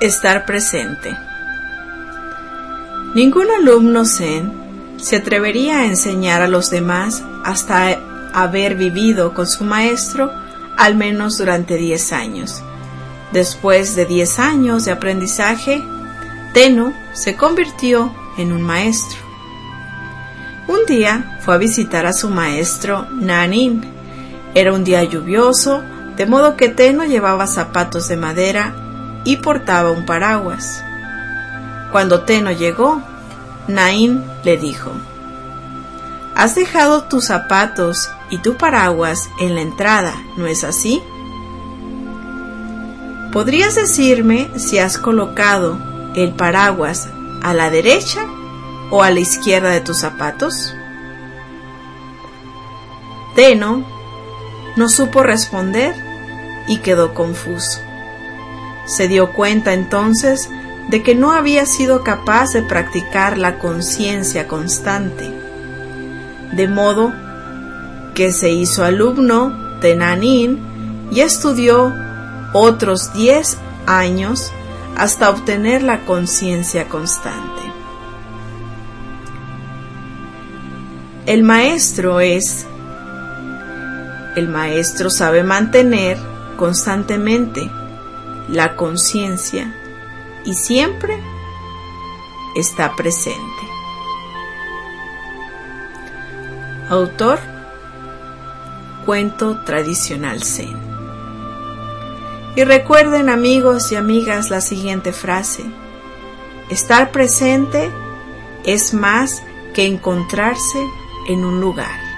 Estar presente. Ningún alumno Zen se atrevería a enseñar a los demás hasta haber vivido con su maestro al menos durante 10 años. Después de 10 años de aprendizaje, Tenno se convirtió en un maestro. Un día fue a visitar a su maestro Nanin. Era un día lluvioso, de modo que Tenno llevaba zapatos de madera y portaba un paraguas. Cuando Tenno llegó, Nain le dijo: «Has dejado tus zapatos y tu paraguas en la entrada, ¿no es así? ¿Podrías decirme si has colocado el paraguas a la derecha o a la izquierda de tus zapatos?» Tenno no supo responder y quedó confuso. Se dio cuenta entonces de que no había sido capaz de practicar la conciencia constante, de modo que se hizo alumno de Nanin y estudió otros 10 años hasta obtener la conciencia constante. El maestro sabe mantener constantemente la conciencia y siempre está presente. Autor: Cuento tradicional Zen. Y recuerden, amigos y amigas, la siguiente frase: estar presente es más que encontrarse en un lugar.